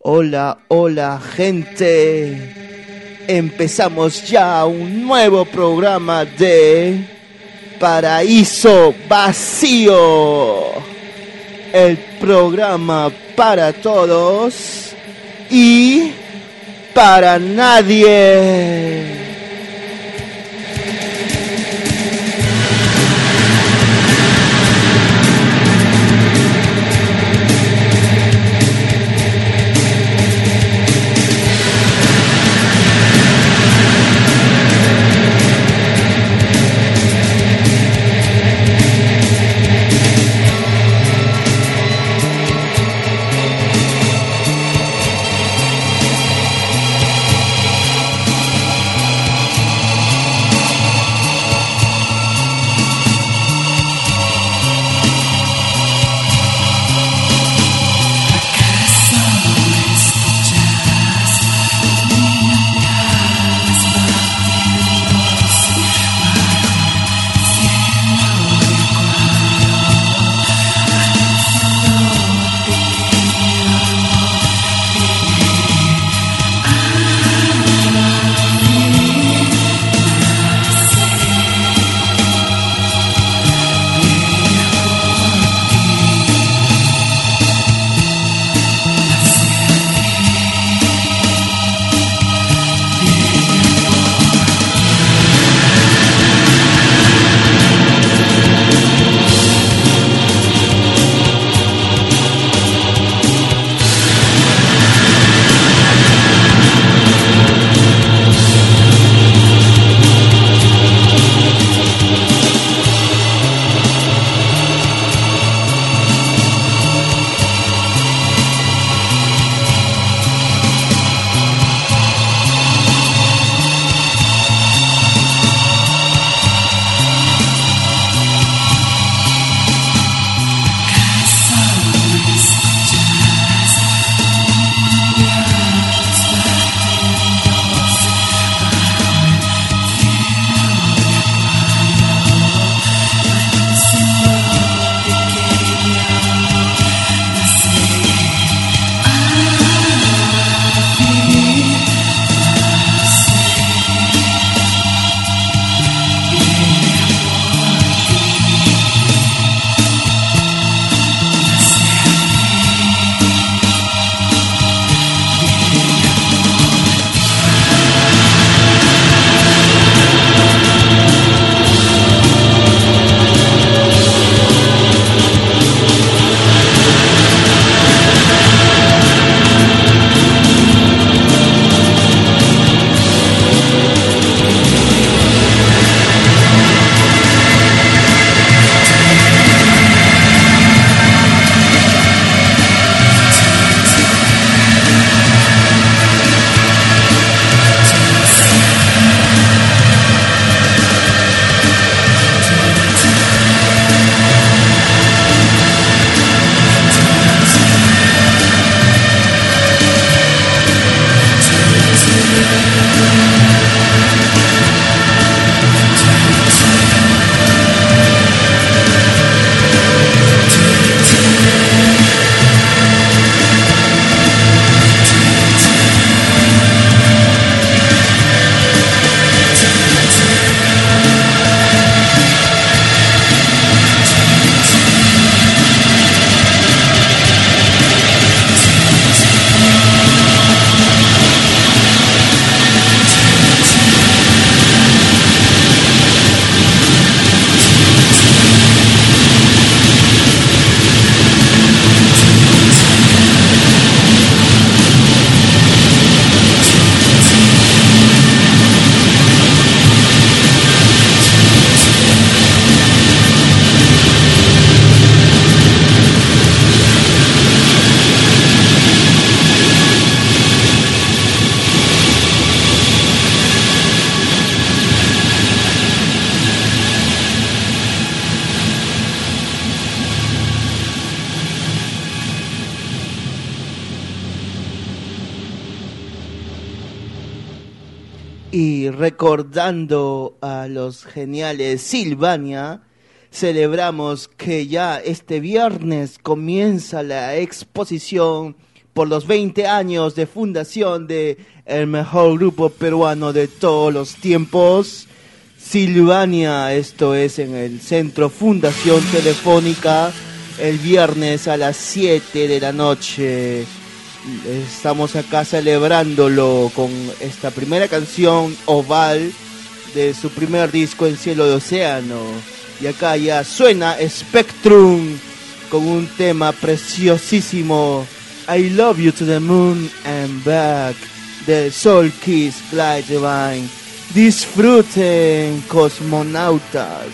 Hola, hola gente. Empezamos ya un nuevo programa de Paraíso Vacío. El programa para todos y para nadie. Y recordando a los geniales Sylvania, celebramos que ya este viernes comienza la exposición por los 20 años de fundación de el mejor grupo peruano de todos los tiempos, Silvania. Esto es en el Centro Fundación Telefónica, el viernes a las 7 de la noche. Estamos acá celebrándolo con esta primera canción, Oval, de su primer disco, En Cielo de Océano. Y acá ya suena Spectrum con un tema preciosísimo, I Love You to the Moon and Back, de Soul Kiss Glide Divine. Disfruten, cosmonautas.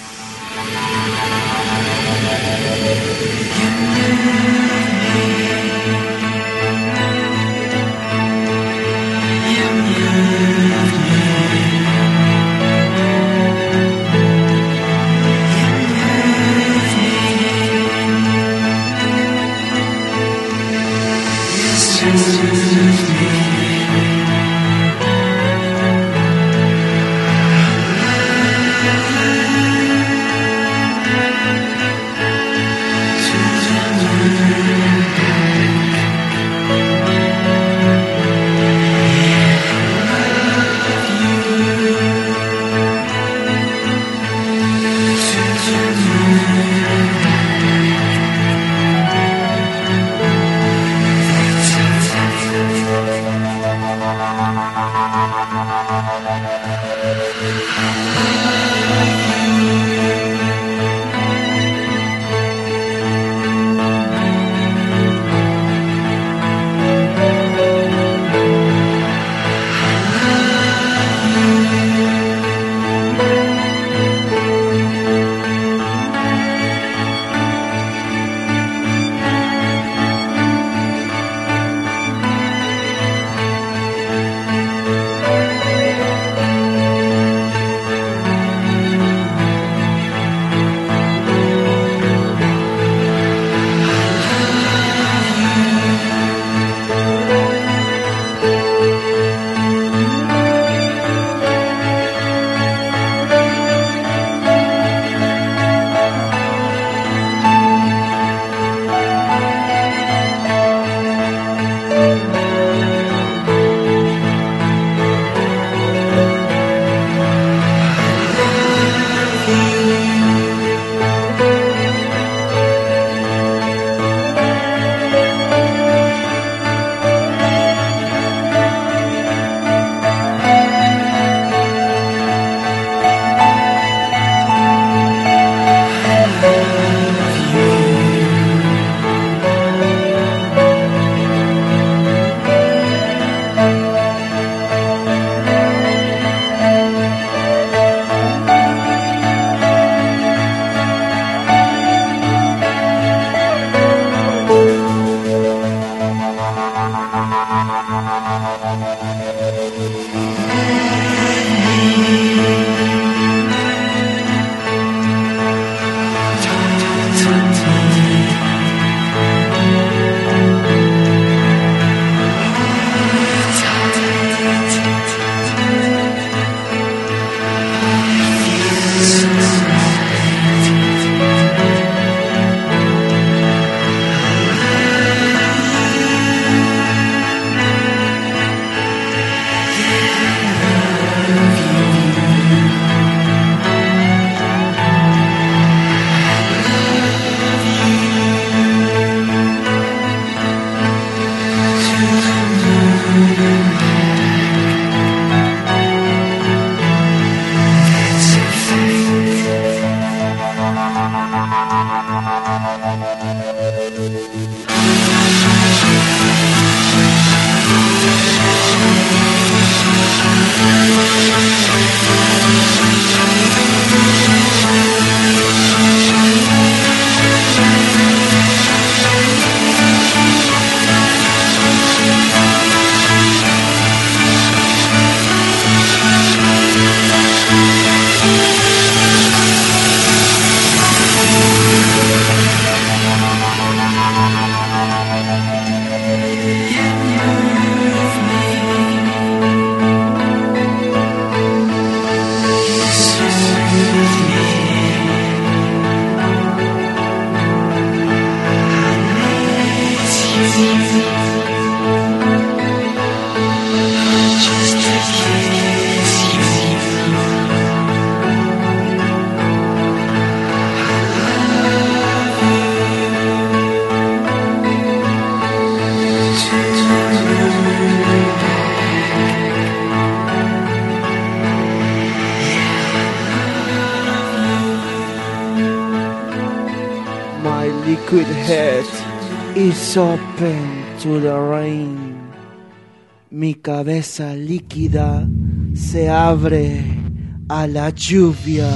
liquid head is open to the rain. Mi cabeza líquida se abre a la lluvia.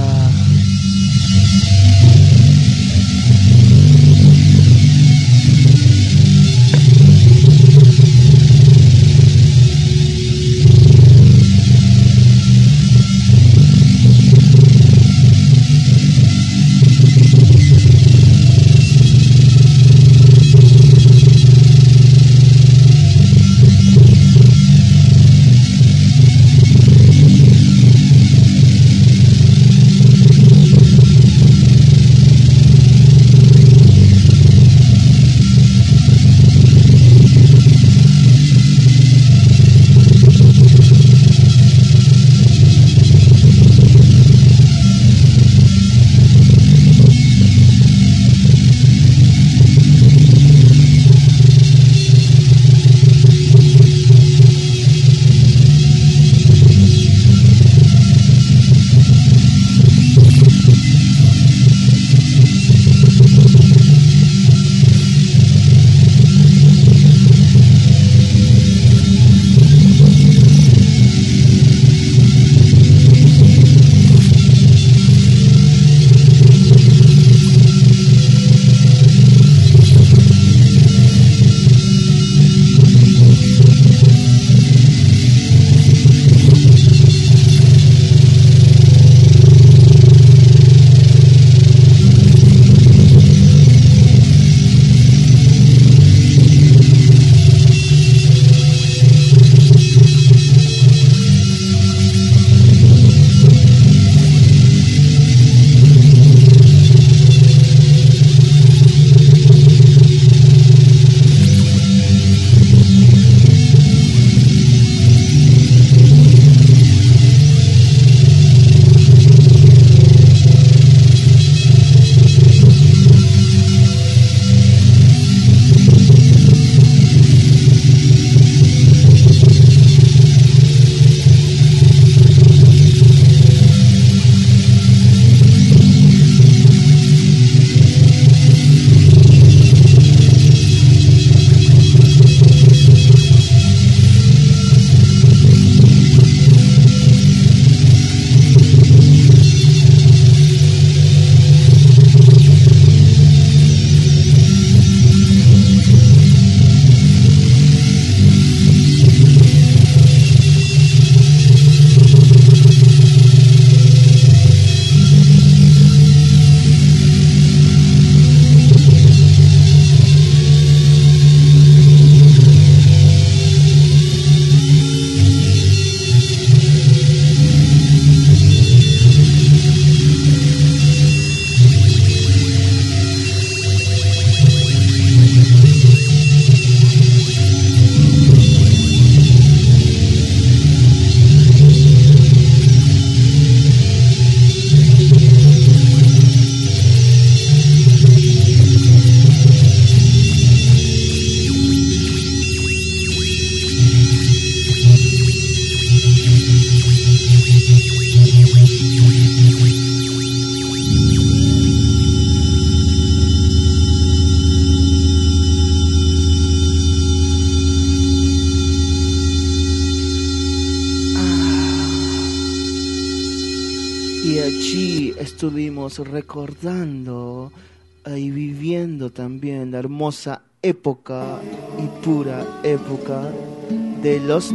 Y allí estuvimos recordando y viviendo también la hermosa época y pura época de los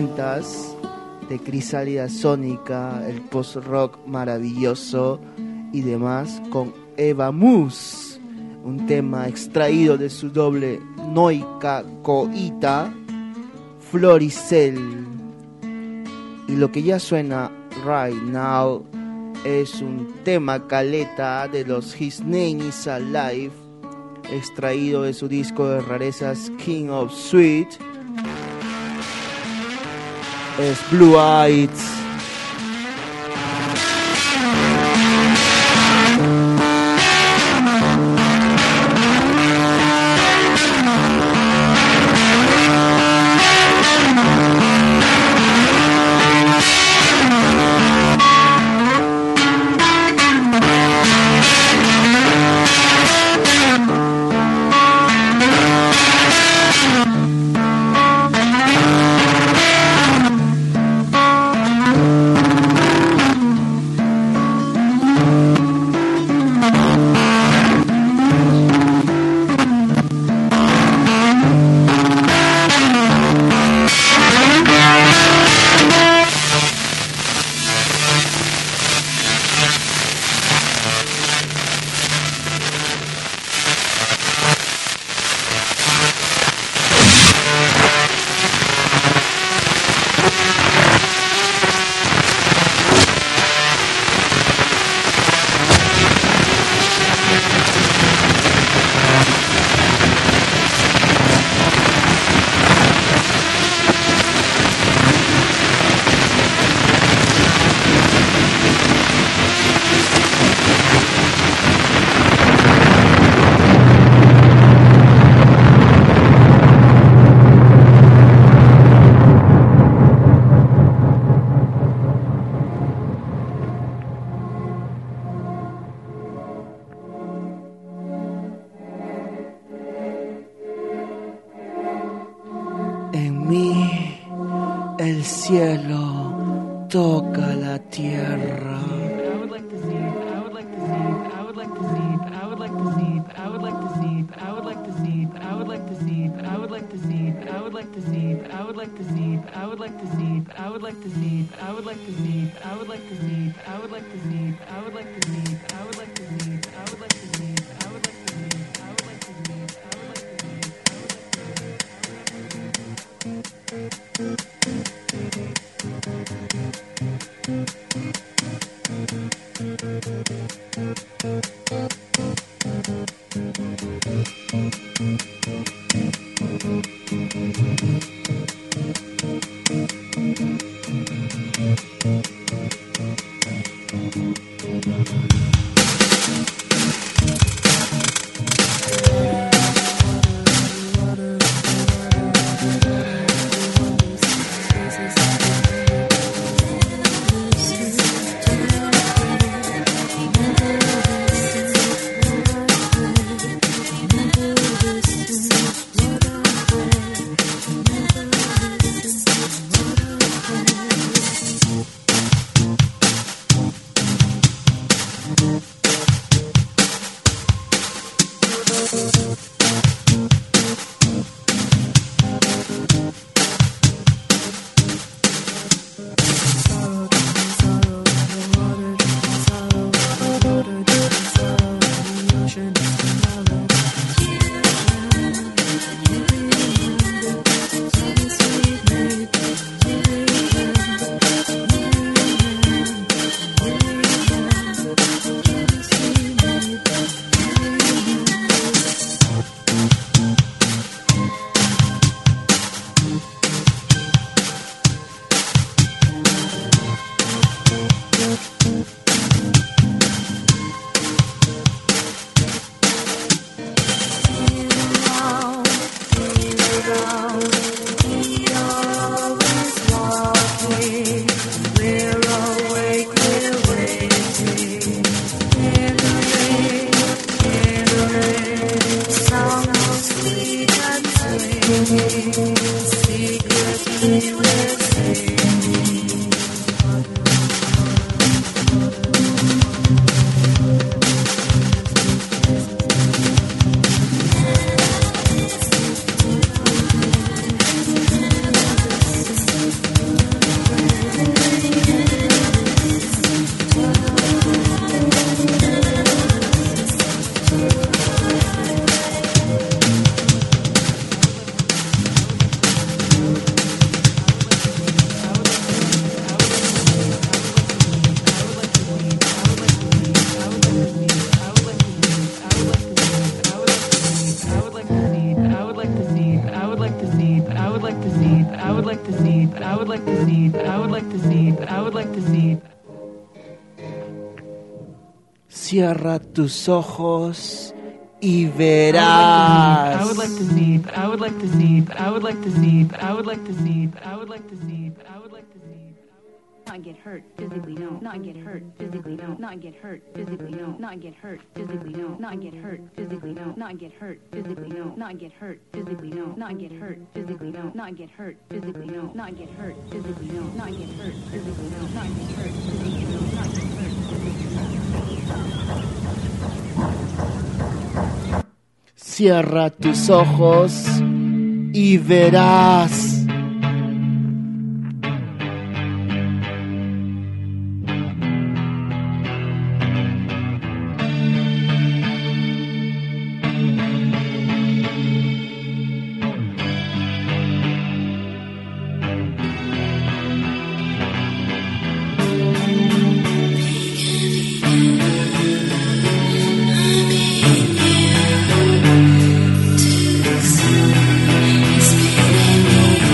90s, de Crisálida Sónica, el post-rock maravilloso y demás, con Eva Mus, un tema extraído de su doble Noica Coita, Floricel. Y lo que ya suena right now es un tema caleta de los His Name Is Alive, extraído de su disco de rarezas King of Sweet. Es Blue Eyes. El cielo toca la tierra. Cierra tus ojos y verás. Not get hurt physically, no. Not get hurt physically, no. Not get hurt physically, no. Not get hurt physically, no. Not get hurt physically, no. Not get hurt physically, no. Not get hurt physically, no. Not get hurt physically, no. Not get hurt physically, no. Not get hurt physically, no. Not get hurt physically, no. Not get hurt physically, no. Not get hurt physically, no. Cierra tus ojos y verás. It's been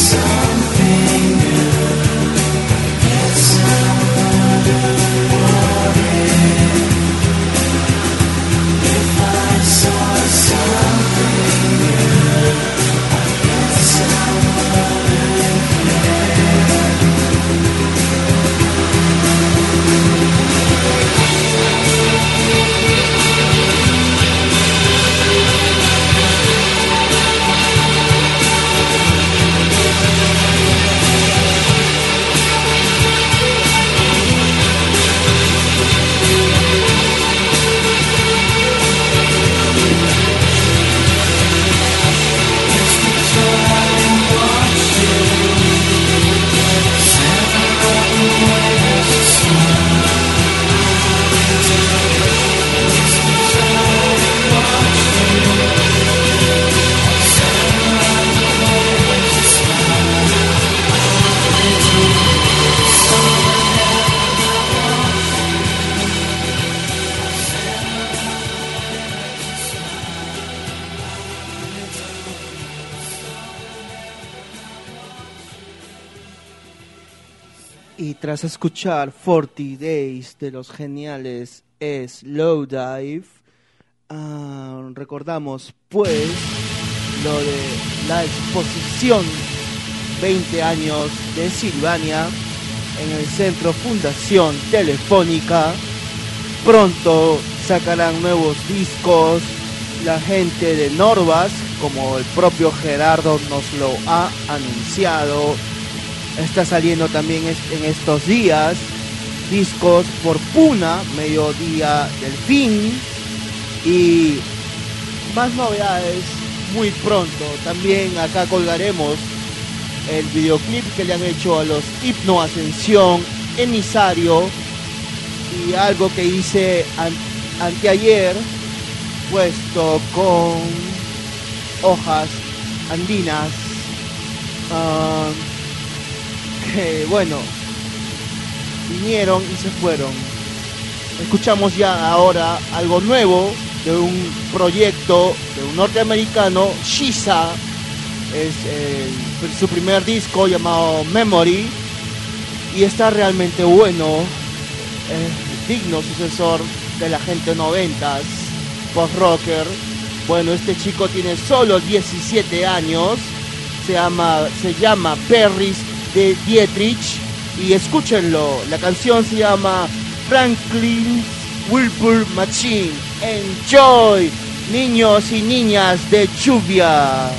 Y tras escuchar 40 Days de los geniales Slowdive, recordamos pues lo de la exposición 20 años de Sylvania en el Centro Fundación Telefónica. Pronto sacarán nuevos discos la gente de Norvas, como el propio Gerardo nos lo ha anunciado. Está saliendo también en estos días discos por Puna, Mediodía del Fin, y más novedades muy pronto. También acá colgaremos el videoclip que le han hecho a los Hipno Ascensión, Emisario, y algo que hice anteayer, puesto con Hojas Andinas, que bueno, vinieron y se fueron. Escuchamos ya ahora algo nuevo de un proyecto de un norteamericano, Shiza. Es su primer disco llamado Memory y está realmente bueno, digno sucesor de la gente 90s, post-rocker. Bueno, este chico tiene solo 17 años, se llama Perris de Dietrich, y escúchenlo, la canción se llama Franklin's Whirlpool Machine. Enjoy, niños y niñas de lluvia.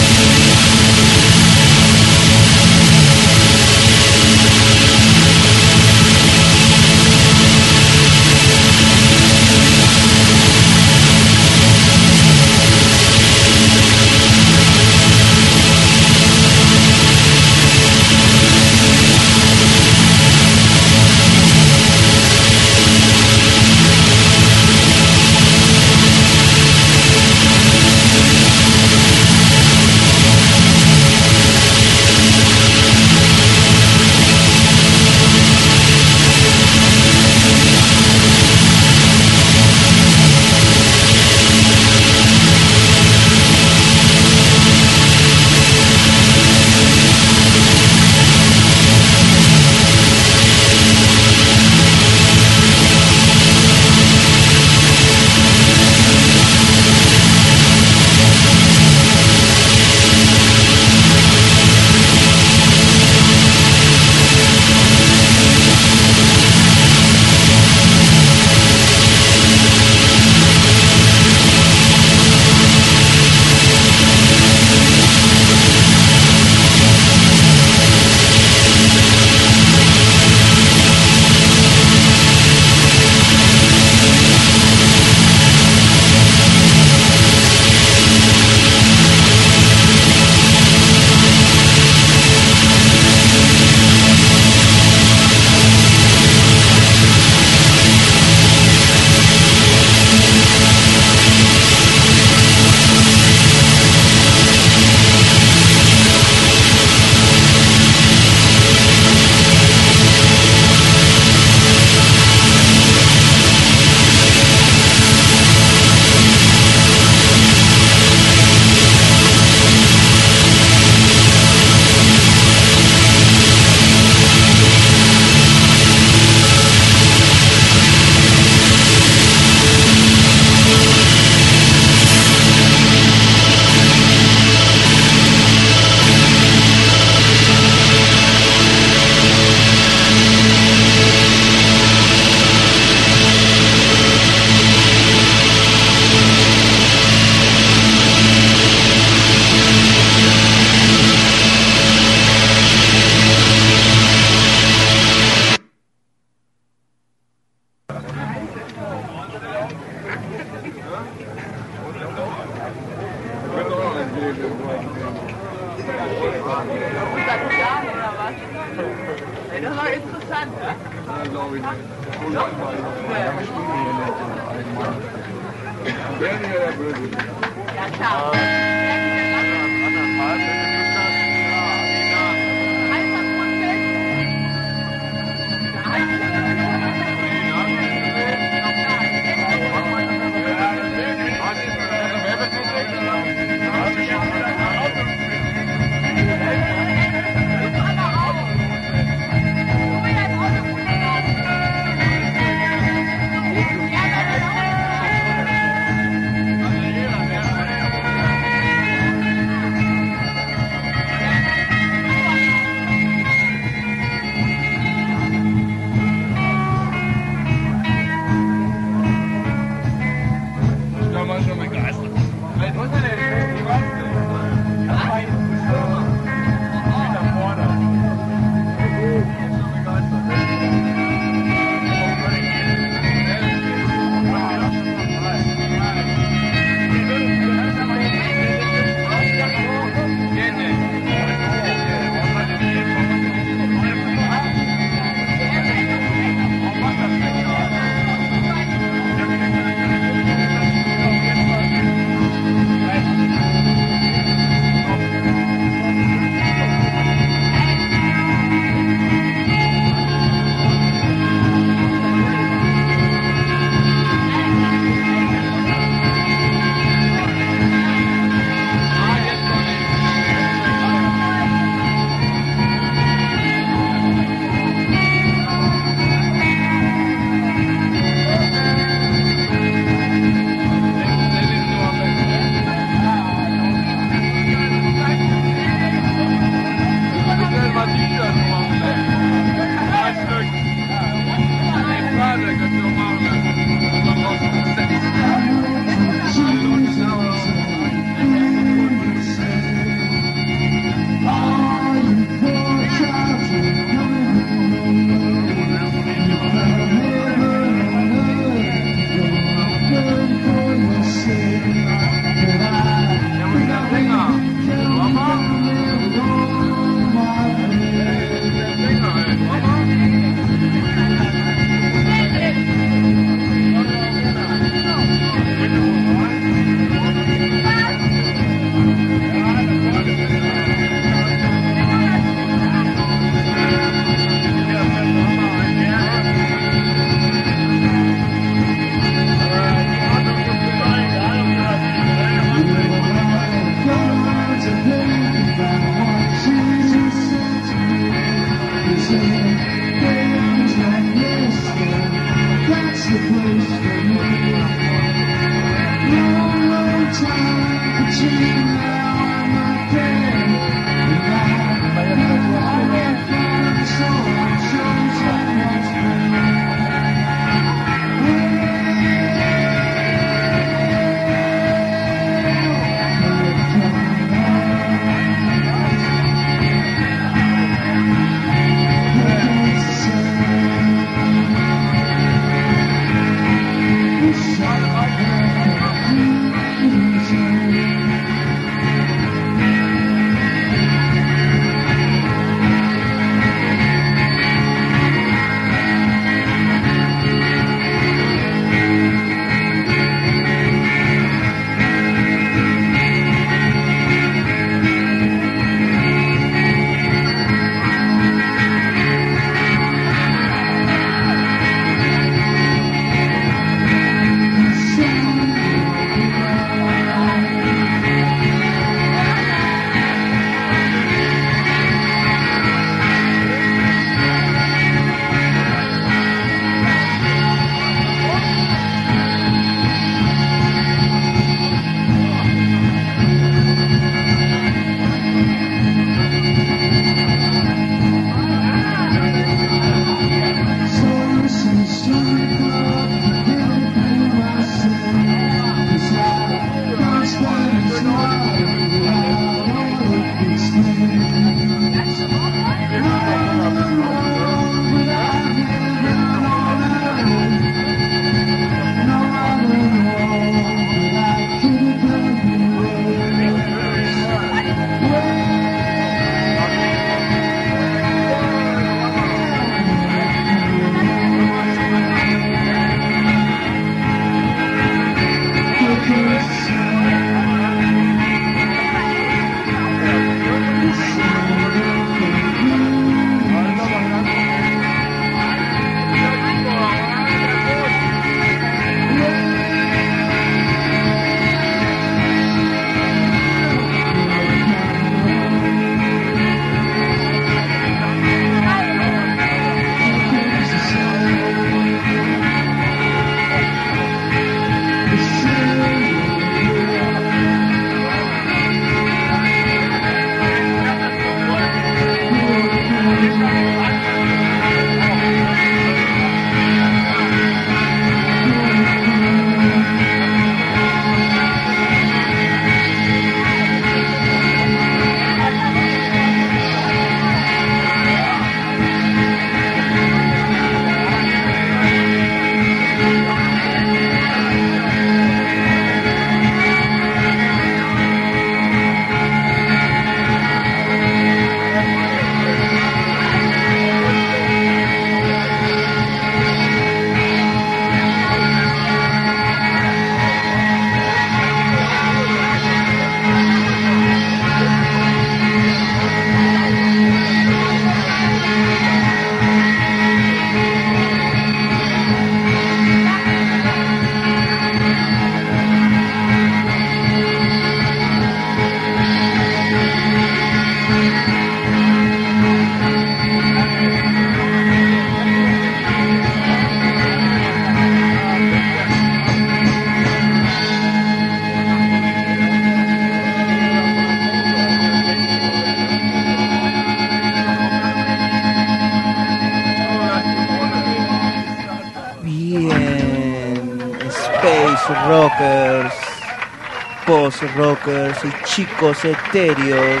rockers, post-rockers y chicos etéreos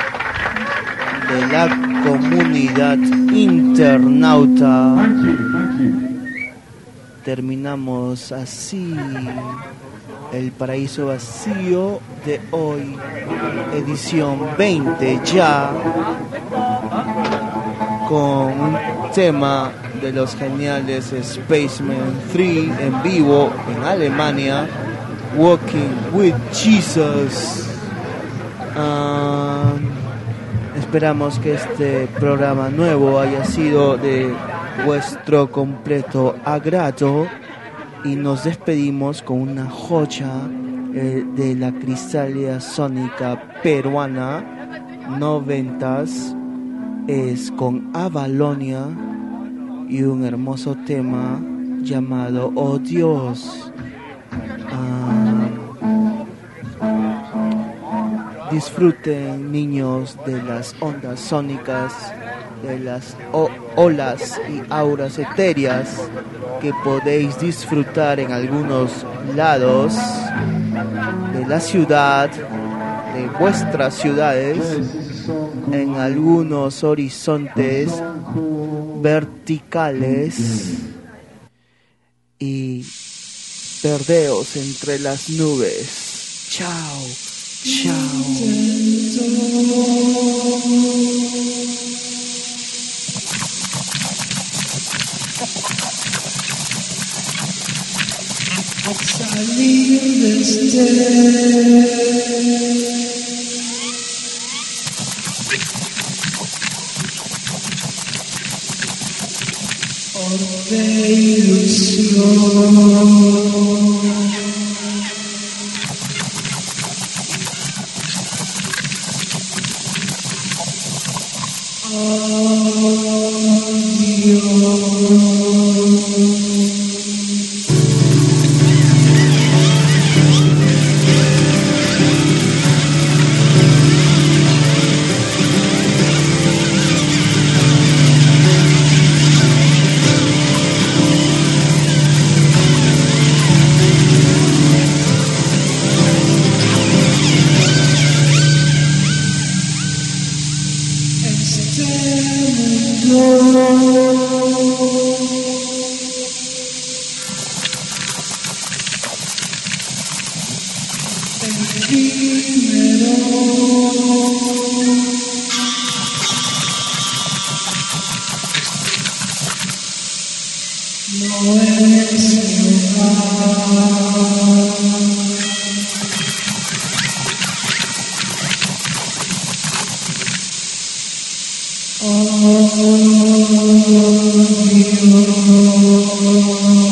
de la comunidad internauta. Terminamos así el Paraíso Vacío de hoy, edición 20 ya, con un tema de los geniales Spaceman 3 en vivo en Alemania, Walking with Jesus. Esperamos que este programa nuevo haya sido de vuestro completo agrado y nos despedimos con una joya de la cristalia sónica peruana 90s, es con Avalonia y un hermoso tema llamado Oh Dios. Disfruten, niños, de las ondas sónicas, de las olas y auras etéreas que podéis disfrutar en algunos lados de la ciudad, de vuestras ciudades, en algunos horizontes verticales, y perdeos entre las nubes. Chao, chao. Oh, Dios.